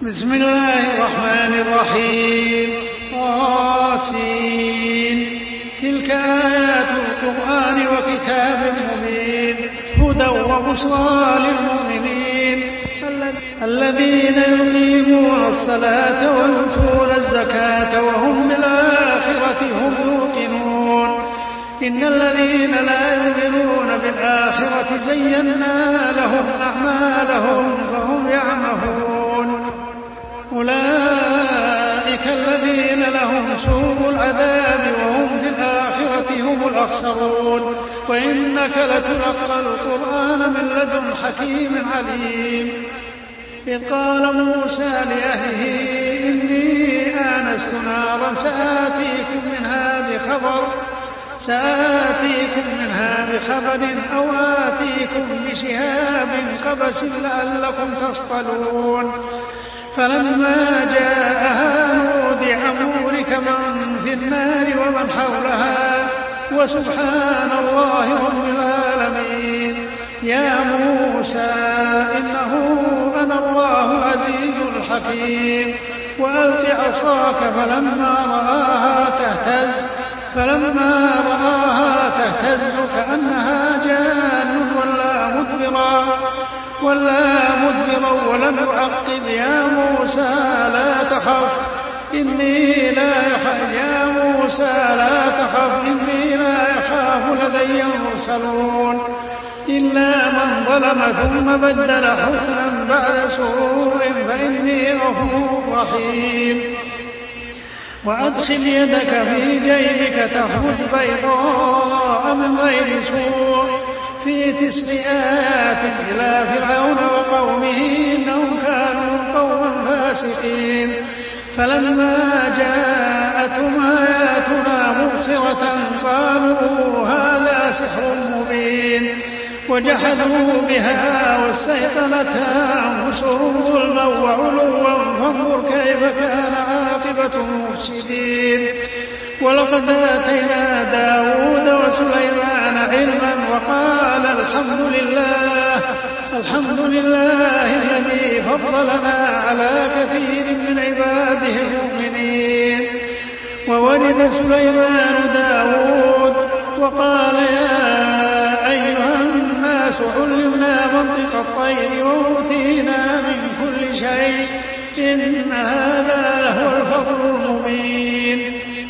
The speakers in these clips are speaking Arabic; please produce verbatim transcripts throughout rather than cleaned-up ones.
بسم الله الرحمن الرحيم. طاسين. تلك آيات القرآن وكتاب مبين هدى وبشرى للمؤمنين الذين يقيمون الصلاة ويؤتون الزكاة وهم بالآخرة هم يوقنون. إن الذين لا يؤمنون بالآخرة زينا لهم أعمالهم فهم يعمهون. أولئك الذين لهم سوء العذاب وهم في الآخرة هم الأخسرون. وإنك لتلقى القرآن من لدن حكيم عليم. إذ قال موسى لأهله إني آنست نارا سآتيكم منها بخبر سآتيكم منها بخبر أو آتيكم بشهاب قبس لعلكم تصطلون. فلما جاءها نودي أن بورك من في النار ومن حولها وسبحان الله رب العالمين. يا موسى إنه أنا الله العزيز الحكيم. وألق عصاك فلما رآها تهتز فلما رآها تهتز كأنها جان ولا مدبرا ولا مدبرا ولم يعقب. يا موسى لا تخف إني لا يخاف يا موسى لا تخف إني لا يخاف لدي المرسلون. إلا من ظلم ثم بدل حسنا بعد سوء فإني غفور رحيم. وأدخل يدك في جيبك تخرج بيضاء من غير سوء في تسع آيات إلى فرعون وقومه إنهم كانوا قوما فاسقين. فلما جاءتهم آياتنا مبصرة قالوا هذا سحر مبين. وجحدوا بها واستيقنتها أنفسهم ظلما وعلوا فانظر كيف كان عاقبة المفسدين. ولقد آتينا داود وسليمان علما وقال الحمد لله الحمد لله الذي فضلنا على كثير من عباده المؤمنين. وولد سليمان داود وقال يا أيها الناس علمنا منطق الطير وأوتينا من كل شيء إن هذا لهو الفضل المبين.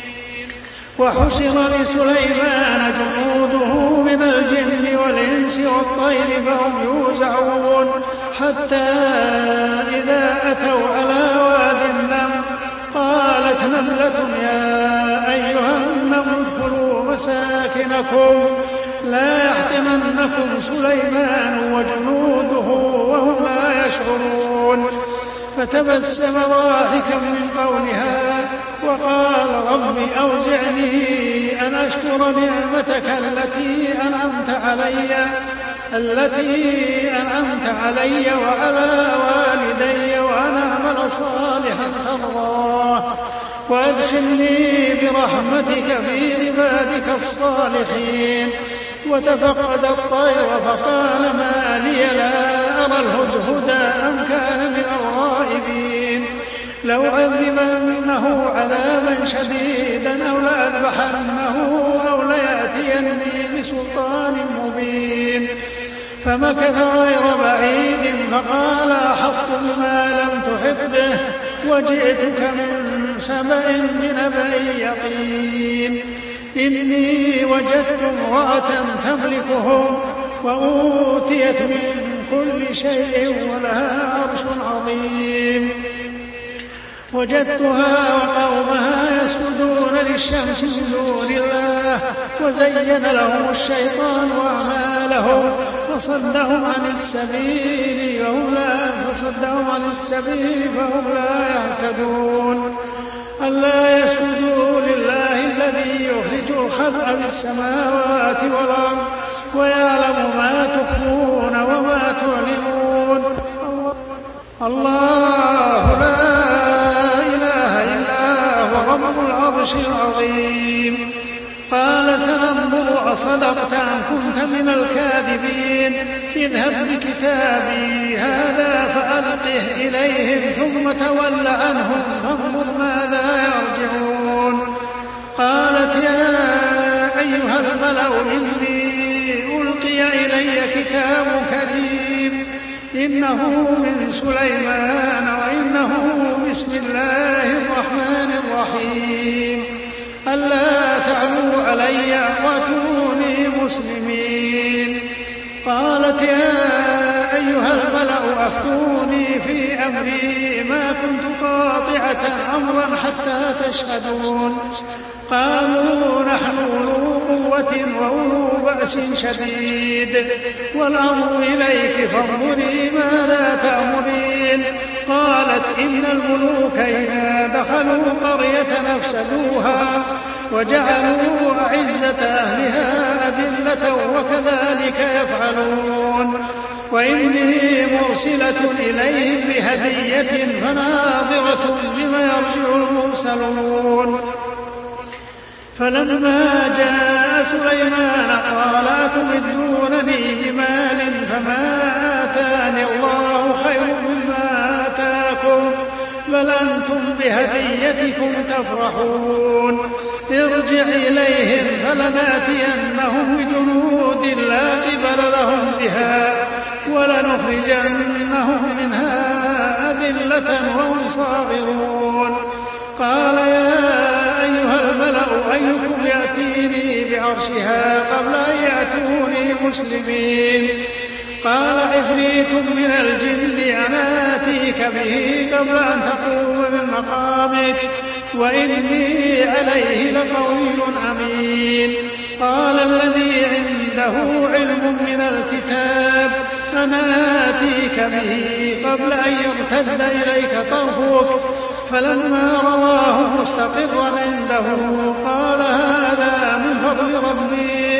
وحشر لسليمان جنوده من الجن والإنس والطير فهم يوزعون حتى إذا أتوا على واد النمل قالت نملة يا أيها النمل ادخلوا مساكنكم لا يحطمنكم سليمان وجنوده وهم لا يشعرون. فتبسم ضاحكا من قولها وقال رب أوزعني أن أشكر نعمتك التي أنعمت علي التي أنعمت علي وعلى والدي وأن أعمل صالحا ترضاه وأدخلني برحمتك في عبادك الصالحين. وتفقد الطير فقال ما لي لا أرى الهدهد أم كان من الغائبين. لو عذبنه عذابا شديدا أو لأذبحنه أو ليأتيني بسلطان مبين. فمكث غير بعيد فقال أحطت بما لم تحط به وجئتك من سبأ بنبأ يقين. إني وجدت امرأة تملكهم وأوتيت من كل شيء ولها عرش عظيم. وجدتها وقومها يسجدون للشمس من دون الله وزين لهم الشيطان أعمالهم فصدهم عن السبيل وهم لا فصدهم عن السبيل فهم لا يهتدون. ألا يسجدوا لله الذي يخرج الخبأ في السماوات والأرض ويعلم ما تخفون وما تعلنون. الله لا إله إلا هو رب العرش العظيم. قال سننظر أصدقت أم كنت من الكاذبين اذهب بكتابي هذا فألقه إليهم ثم تول عنهم فانظر ماذا يرجعون. قالت يا أيها الملأ إني ألقي إلي كتاب كريم إنه من سليمان وإنه بسم الله الرحمن الرحيم ألا تعلوا علي وأتوني مسلمين. قالت يا أيها الملأ أفتوني في أمري ما كنت قاطعة أمرا حتى تشهدون. قالوا نحن أولو قوة وأولو بأس شديد والأمر إليك فانظري ماذا تأمرين. قالت إن الملوك إذا دخلوا قرية أفسدوها وجعلوا أعزة أهلها أذلة وكذلك يفعلون. وإني مرسلة إليهم بهدية فناظرة بما يرجع المرسلون. فلما جاء سليمان قال أتمدونني بمال فما آتاني الله خير مما آتاكم بل أنتم بهديتكم تفرحون. ارجع إليهم فلناتينهم بجنود لا قبل لهم بها ولنخرجنهم منها أذلة وهم صاغرون. قال يا أيها الملأ أيكم يأتيني بعرشها قبل أن يأتوني مسلمين. قال عفريت من الجن أنا آتيك به قبل أن تقوم من مقامك وإني عليه لقوي أمين. قال الذي عنده علم من الكتاب أنا آتيك به قبل أن يرتد إليك طرفك فلما رآه مستقرا عنده قال هذا من فضل ربي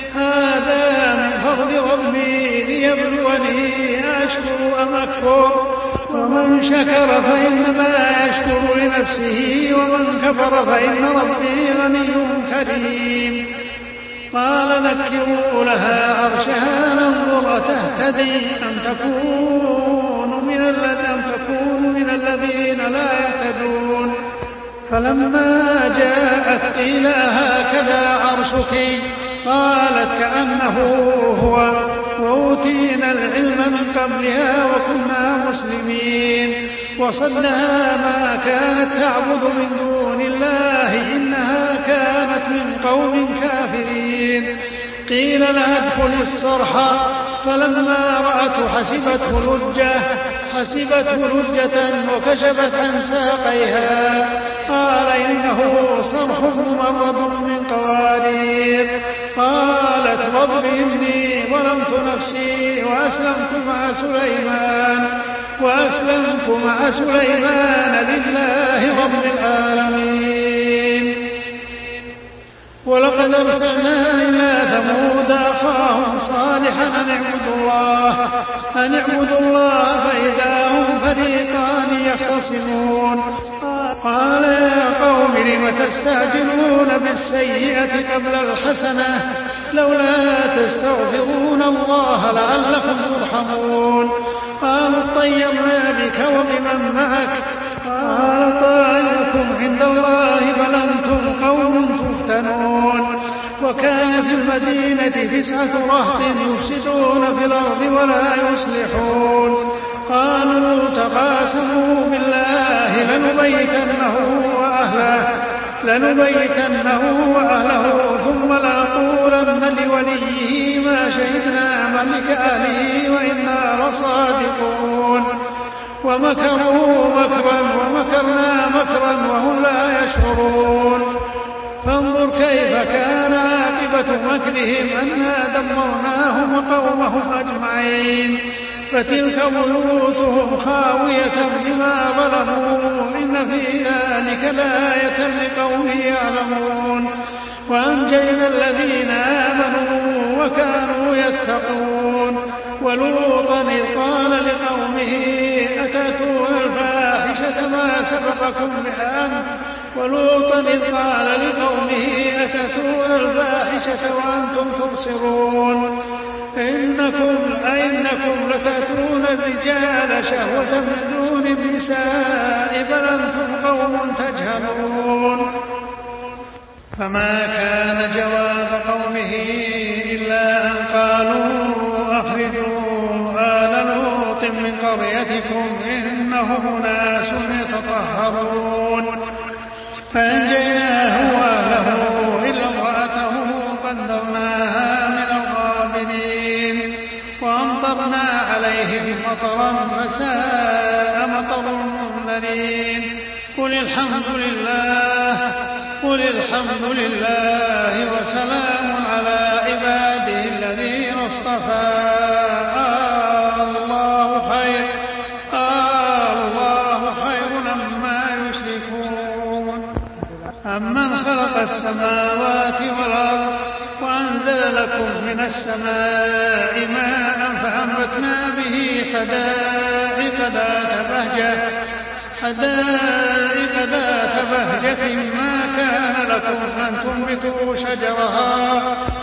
هذا من فضل ربي ليبلوني أشكر أم أكفر ومن شكر فإنما يشكر لنفسه ومن كفر فإن ربي غني كريم. قال نكروا لها عرشها ننظر تهتدي أم تكون من الذين تكون من الذين لا يهتدون. فلما جاءت قيل هكذا عرشك قالت كأنه هو وأوتينا العلم من قبلها وكنا مسلمين. وصدها ما كانت تعبد من دون الله إنها كانت من قوم كافرين. قيل لها ادخل الصرح فلما رأته حسبته لجة حسبته لجة وكشفت عن ساقيها قال إنه صرح ممرد من قوارير. قالت رب إني ظلمت نفسي وأسلمت مع سليمان وأسلمت مع سليمان لله رب العالمين. ولقد أرسلنا إلى ثمود أخاهم صالحا أن اعبدوا الله أن اعبدوا الله فإذا هم فريقان يختصمون. قال يا قوم لم تستعجلون بالسيئة قبل الحسنة لولا تستغفرون الله لعلكم ترحمون. قالوا اطيرنا بك وبمن معك قال طائركم عند الله بل أنتم قوم تفتنون. وكان في المدينة تسعة رهط يفسدون في الأرض ولا يصلحون. قالوا تقاسموا بالله لنبيتنه وأهله لنبيتنه وأهله ثم لنقولن لوليه ما شهدنا ملك أهله وإنا لصادقون. ومكروا مكرا ومكرنا مكرا وهم لا يشعرون. فانظر كيف كان عاقبة مكرهم أنا دمرناهم وقومهم أجمعين. فتلك بيوتهم خاوية بما ظلموا إن في ذلك لآية لقوم يعلمون. وأنجينا الذين آمنوا وكانوا يتقون. ولوطا إذ قال لقومه أتأتون الفاحشة ما سبقكم بها ولوطا إذ قال لقومه أتأتون الفاحشة وأنتم تبصرون إنكم أئنكم لتأتون الرجال شهوة من دون النساء بل أنتم قوم تجهلون فما كان جواب قومه إلا أن قالوا أخرجوا آل لوط من قريتكم إنهم أناس يتطهرون فأنجيناه وأهله إلا امرأته قدرناها من الغابرين وأمطرنا عليهم مطرا فساء مطر المنذرين قل الحمد لله قل الحمد لله وسلام على عباده الذين اصطفى الله خير الله خير عما يشركون أمن خلق السماوات والأرض وأنزل لكم من السماء ماء فأنبتنا به حدائق ذات بهجة حدائق ذات بهجة ما كان لكم أن تنبتوا شجرها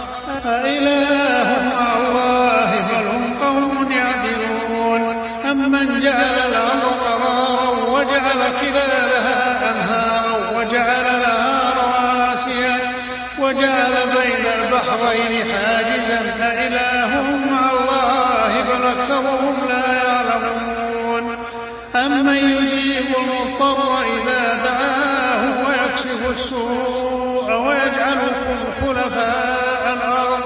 أإله مع الله بل هم قوم يعدلون أمن جعل الأرض قرارا وجعل خلالها أنهارا وجعل لها رواسي وجعل بين البحرين حاجزا أإله مع الله بل أكثرهم لا يعلمون أمن يجيب المضطر إذا دعاه ويكشف السوء ويجعلكم خلفاء الأرض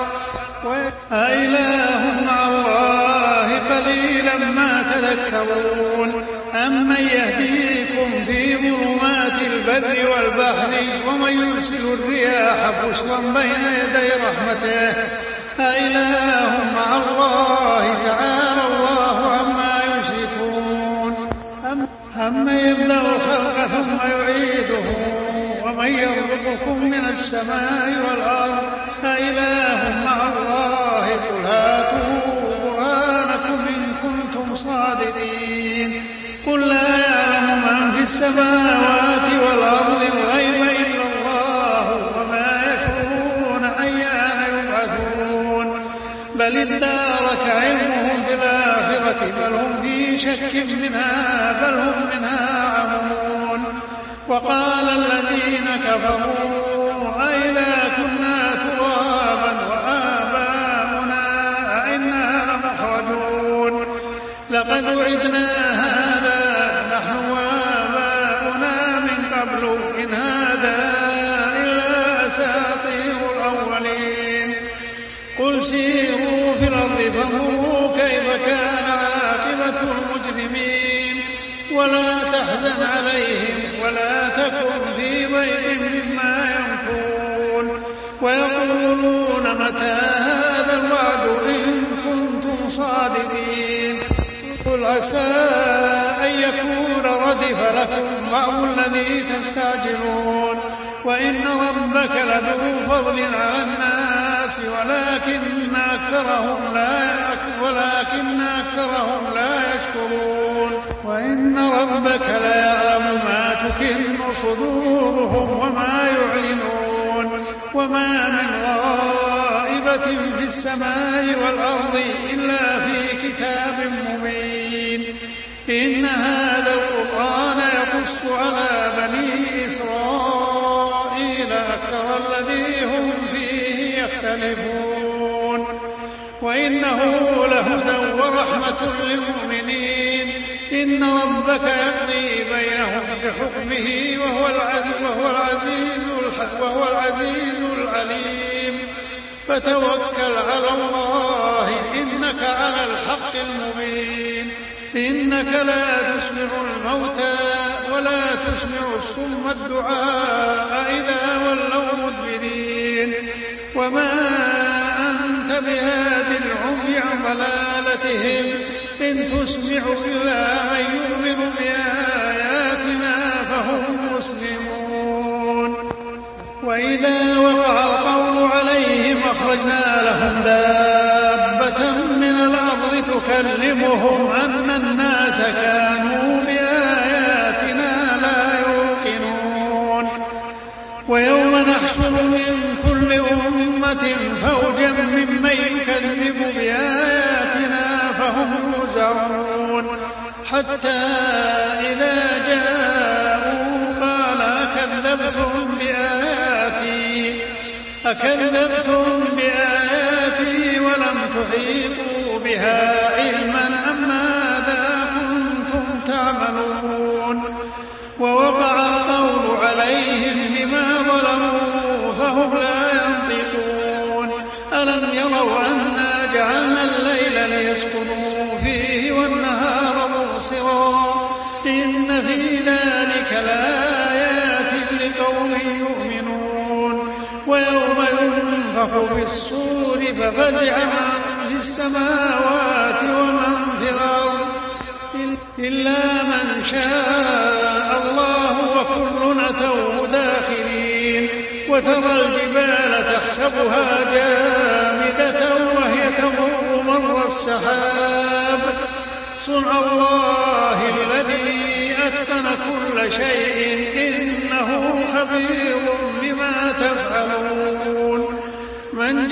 أإله مع الله قليلا ما تذكرون أمن يهديكم في ظلمات البر والبحر ومن يرسل الرياح بشرا بين يدي رحمته أإله مع الله تعالى الله عما يشركون أمن يبدأ الخلق ثم يعيده ومن يرزقكم من السماء والأرض أإله مع الله قل هاتوا برهانكم إن كنتم صادقين قل لا يعلم من في السماوات والأرض الغيب إلا الله وما يشعرون أيان يبعثون بل ادارك علمهم في الآخرة بل هم في شك منها بل هم منها عمون وقال الذين كفروا أئذا كنا ترابا وآباؤنا أئنا لمخرجون لقد وعدنا هذا نحن وآباؤنا من قبل إن هذا إلا أساطير الأولين قل سيروا في الأرض فانظروا كيف كان عاقبة المجرمين ولا تحزن عليهم ولا تكن في ضيق مما يمكرون ويقولون متى هذا الوعد إن كنتم صادقين قل عسى أن يكون ردف لكم بعض الذي تستعجلون وإن ربك لذو فضل على الناس ولكن أكثرهم لا ولكن أكثرهم لا يشكرون وإن ربك ليعلم ما تكن صدورهم وما يعلنون وما من غائبة في السماء والأرض إلا في كتاب مبين إن هذا القرآن يقص على بني إسرائيل أكثر الذي هم فيه يختلفون وإنه لهدى ورحمة للمؤمنين إن ربك يقضي بينهم بحكمه وهو العزيز وهو العزيز وهو العزيز العليم فتوكل على الله إنك على الحق المبين إنك لا تسمع الموتى ولا تسمع الصم الدعاء إذا ولوا مدبرين وما أنت بهاد العمي عن ضلالتهم إن تسمع إلا من يؤمن بآياتنا فهم مسلمون وإذا وقع القول عليهم أخرجنا لهم دابة من الأرض تكلمهم أن الناس كانوا بآياتنا لا يوقنون حتى إذا جاءوا قال أكذبتم بآياتي أكذبتم بآياتي ولم تحيطوا بها علما أم ماذا كنتم تعملون ووقع القول عليهم بما ظلموا فهم لا ينطقون ألم يروا أنا جعلنا الليل ليسكنوا فيه والنهار مبصرا إن في ذلك لآيات لقوم يؤمنون ويوم ينفخ في الصور ففزع من في السماوات ومن في الأرض إلا من شاء الله وكل أتوه داخلين وترى الجبال تحسبها جامدة وهي تمر مر السحاب صنع الله الذي أتقن كل شيء إنه خبير بما تفعلون من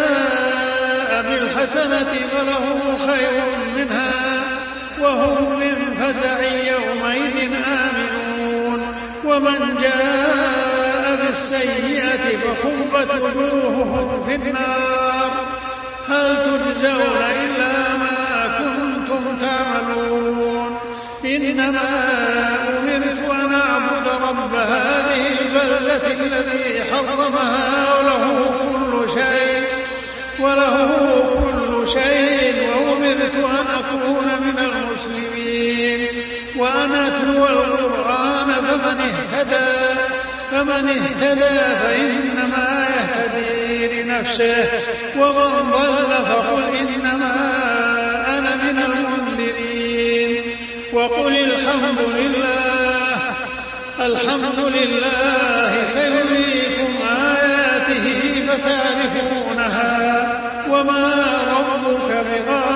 جاء بالحسنة فله خير منها وهم من فزع يومئذ آمنون ومن جاء بالسيئة فكبت وجوههم في النار هل تجزون إلا ما كنتم تعملون إنما أمرت أن أعبد رب هذه البلدة الذي حرمها وله كل شيء وله كل شيء وأمرت أن أكون من المسلمين وأن أتلو القرآن فمن اهتدى فمن اهتدى فإنما يهتدي لنفسه ومن ضل فقل إنما أنا من المنذرين وقل الحمد لله الحمد لله سيريكم آياته فتعرفونها وما ربك بغافل